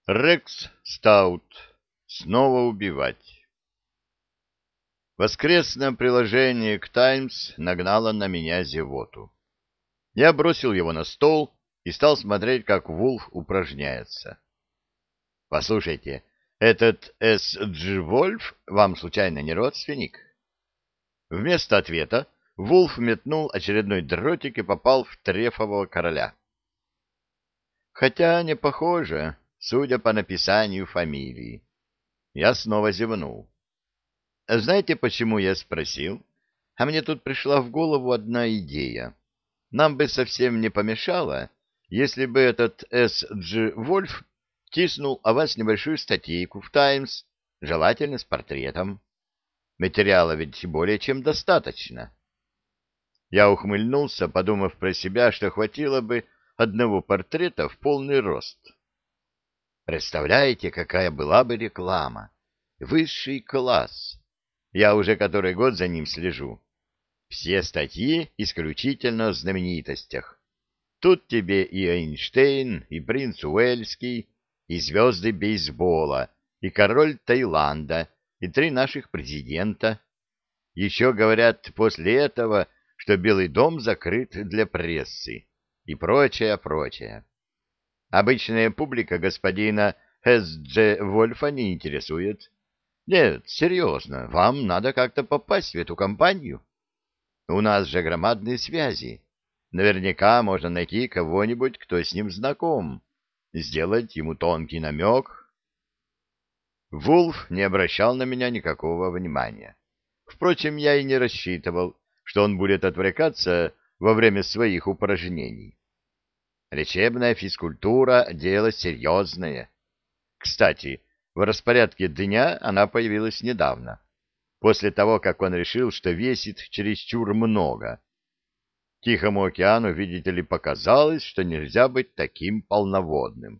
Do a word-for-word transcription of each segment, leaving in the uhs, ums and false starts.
Рекс Стаут. Снова убивать. Воскресное приложение к «Таймс» нагнало на меня зевоту. Я бросил его на стол и стал смотреть, как Вулф упражняется. «Послушайте, этот С. Дж. Вольф вам случайно не родственник?» Вместо ответа Вулф метнул очередной дротик и попал в трефового короля. Хотя не похоже, судя по написанию фамилии. Я снова зевнул. Знаете, почему я спросил? А мне тут пришла в голову одна идея. Нам бы совсем не помешало, если бы этот С. Дж. Вольф тиснул о вас небольшую статейку в «Таймс», желательно с портретом. Материала ведь более чем достаточно. Я ухмыльнулся, подумав про себя, что хватило бы одного портрета в полный рост. Представляете, какая была бы реклама? Высший класс. Я уже который год за ним слежу. Все статьи исключительно о знаменитостях. Тут тебе и Эйнштейн, и принц Уэльский, и звезды бейсбола, и король Таиланда, и три наших президента. Еще говорят после этого, что Белый дом закрыт для прессы, и прочее, прочее. Обычная публика господина С. Дж. Вольфа не интересует. Нет, серьезно, вам надо как-то попасть в эту компанию. У нас же громадные связи. Наверняка можно найти кого-нибудь, кто с ним знаком, сделать ему тонкий намек. Вулф не обращал на меня никакого внимания. Впрочем, я и не рассчитывал, что он будет отвлекаться во время своих упражнений. Лечебная физкультура — дело серьезное. Кстати, в распорядке дня она появилась недавно, после того, как он решил, что весит чересчур много. Тихому океану, видите ли, показалось, что нельзя быть таким полноводным.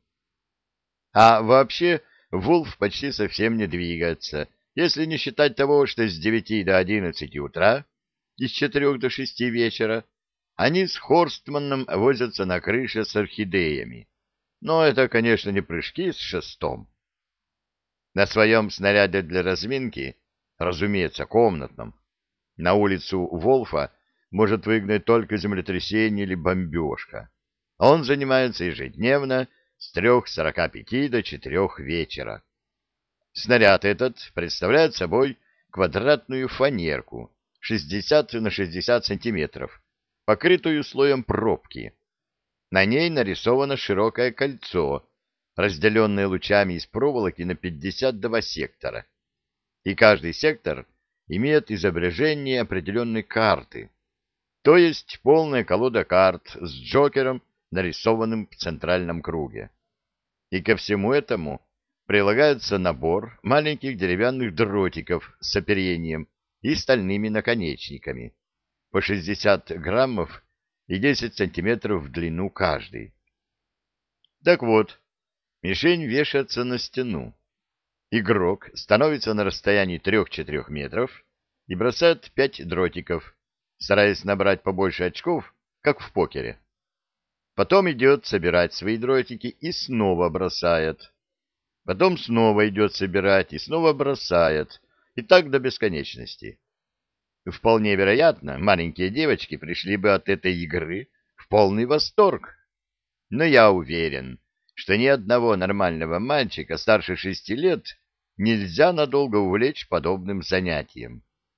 А вообще, Вулф почти совсем не двигается, если не считать того, что с девяти до одиннадцати утра и с четырех до шести вечера они с Хорстманом возятся на крыше с орхидеями. Но это, конечно, не прыжки с шестом. На своем снаряде для разминки, разумеется, комнатном, на улицу Волфа может выгнать только землетрясение или бомбежка. Он занимается ежедневно с трех сорока пяти до четырех вечера. Снаряд этот представляет собой квадратную фанерку шестьдесят на шестьдесят сантиметров, покрытую слоем пробки. На ней нарисовано широкое кольцо, разделенное лучами из проволоки на пятьдесят два сектора. И каждый сектор имеет изображение определенной карты, то есть полная колода карт с Джокером, нарисованным в центральном круге. И ко всему этому прилагается набор маленьких деревянных дротиков с оперением и стальными наконечниками, по шестьдесят граммов и десять сантиметров в длину каждый. Так вот, мишень вешается на стену. Игрок становится на расстоянии трех-четырех метров и бросает пять дротиков, стараясь набрать побольше очков, как в покере. Потом идет собирать свои дротики и снова бросает. Потом снова идет собирать и снова бросает. И так до бесконечности. Вполне вероятно, маленькие девочки пришли бы от этой игры в полный восторг. Но я уверен, что ни одного нормального мальчика старше шести лет нельзя надолго увлечь подобным занятием.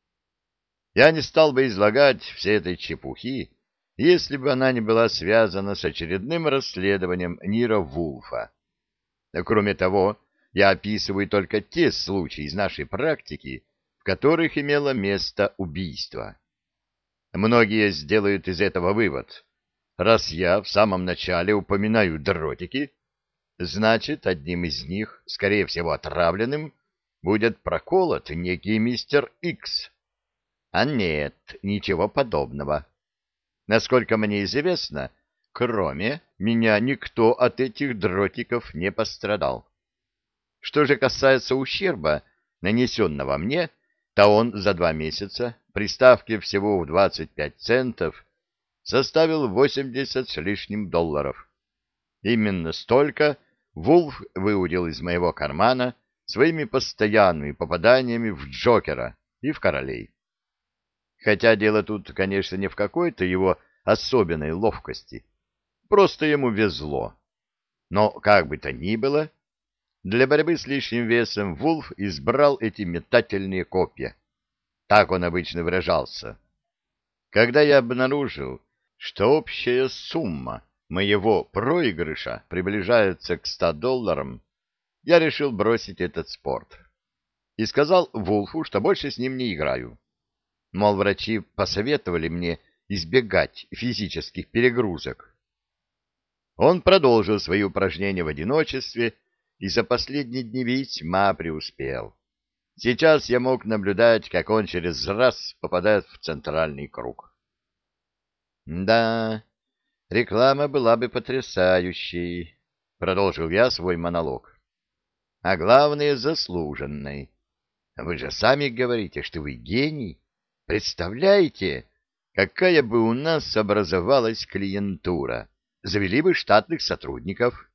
Я не стал бы излагать всей этой чепухи, если бы она не была связана с очередным расследованием Ниро Вулфа. Кроме того, я описываю только те случаи из нашей практики, в которых имело место убийство. Многие сделают из этого вывод. Раз я в самом начале упоминаю дротики, значит, одним из них, скорее всего отравленным, будет проколот некий мистер Икс. А нет, ничего подобного. Насколько мне известно, кроме меня никто от этих дротиков не пострадал. Что же касается ущерба, нанесенного мне, то он за два месяца, при ставке всего в двадцать пять центов, составил восемьдесят с лишним долларов. Именно столько Вулф выудил из моего кармана своими постоянными попаданиями в Джокера и в королей. Хотя дело тут, конечно, не в какой-то его особенной ловкости. Просто ему везло. Но, как бы то ни было, для борьбы с лишним весом Вулф избрал эти метательные копья. Так он обычно выражался. Когда я обнаружил, что общая сумма моего проигрыша приближается к ста долларам, я решил бросить этот спорт. И сказал Вулфу, что больше с ним не играю. Мол, врачи посоветовали мне избегать физических перегрузок. Он продолжил свои упражнения в одиночестве и за последние дни весьма преуспел. Сейчас я мог наблюдать, как он через раз попадает в центральный круг. «Да, реклама была бы потрясающей», — продолжил я свой монолог. «А главное, заслуженной. Вы же сами говорите, что вы гений. Представляете, какая бы у нас образовалась клиентура? Завели бы штатных сотрудников».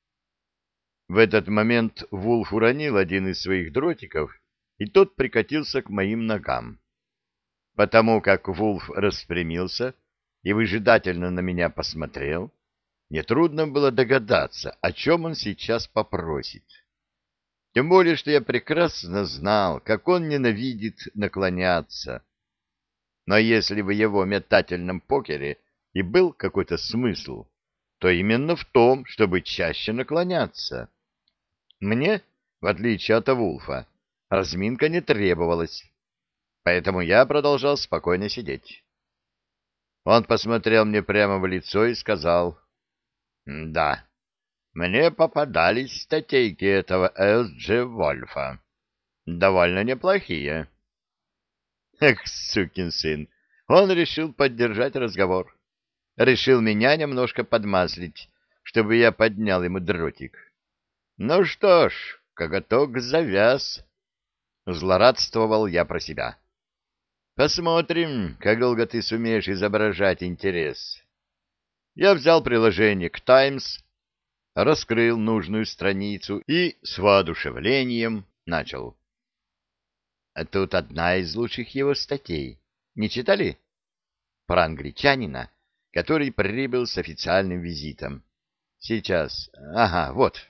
В этот момент Вулф уронил один из своих дротиков, и тот прикатился к моим ногам. Потому как Вулф распрямился и выжидательно на меня посмотрел, нетрудно было догадаться, о чем он сейчас попросит. Тем более, что я прекрасно знал, как он ненавидит наклоняться. Но если в его метательном покере и был какой-то смысл, то именно в том, чтобы чаще наклоняться. Мне, в отличие от Вулфа, разминка не требовалась, поэтому я продолжал спокойно сидеть. Он посмотрел мне прямо в лицо и сказал: «Да, мне попадались статейки этого Эс Джи Вольфа. Довольно неплохие». Эх, сукин сын, он решил поддержать разговор. Решил меня немножко подмаслить, чтобы я поднял ему дротик. Ну что ж, коготок завяз. Злорадствовал я про себя. Посмотрим, как долго ты сумеешь изображать интерес. Я взял приложение к «Таймс», раскрыл нужную страницу и с воодушевлением начал. А тут одна из лучших его статей. Не читали? Про англичанина, который прибыл с официальным визитом. Сейчас. Ага, вот.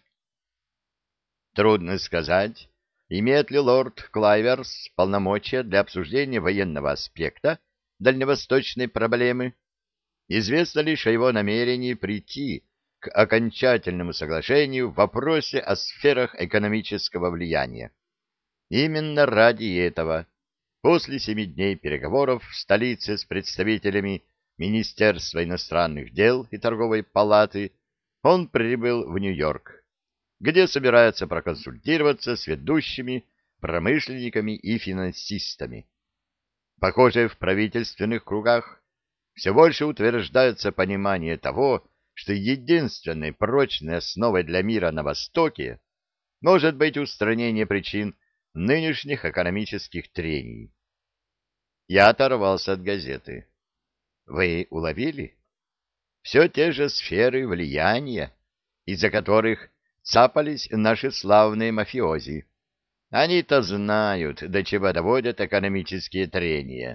Трудно сказать, имеет ли лорд Клайверс полномочия для обсуждения военного аспекта дальневосточной проблемы. Известно лишь о его намерении прийти к окончательному соглашению в вопросе о сферах экономического влияния. Именно ради этого, после семи дней переговоров в столице с представителями Министерства иностранных дел и торговой палаты, он прибыл в Нью-Йорк, где собирается проконсультироваться с ведущими промышленниками и финансистами. Похоже, в правительственных кругах все больше утверждается понимание того, что единственной прочной основой для мира на Востоке может быть устранение причин нынешних экономических трений. Я оторвался от газеты. Вы уловили? Все те же сферы влияния, из-за которых цапались наши славные мафиози. Они-то знают, до чего доводят экономические трения.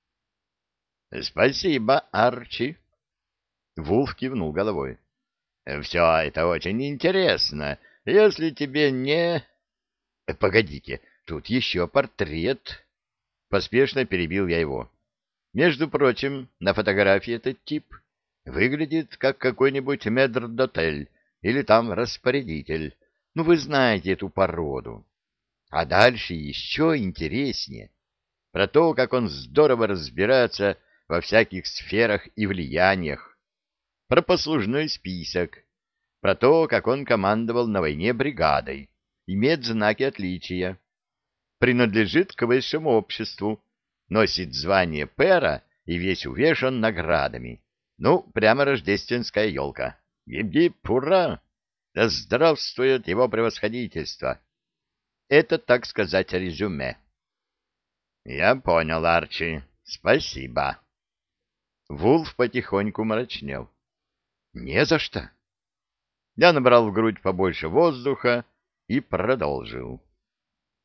— Спасибо, Арчи. Вулф кивнул головой. — Все это очень интересно. Если тебе не... — Погодите, тут еще портрет. Поспешно перебил я его. Между прочим, на фотографии этот тип выглядит как какой-нибудь метрдотель или там распорядитель. Ну, вы знаете эту породу. А дальше еще интереснее. Про то, как он здорово разбирается во всяких сферах и влияниях. Про послужной список. Про то, как он командовал на войне бригадой. Имеет знаки отличия. Принадлежит к высшему обществу. Носит звание пэра и весь увешан наградами. Ну, прямо рождественская елка. Гип-гип, ура! Да здравствует его превосходительство! Это, так сказать, резюме. Я понял, Арчи. Спасибо. Вулф потихоньку мрачнел. Не за что. Я набрал в грудь побольше воздуха и продолжил.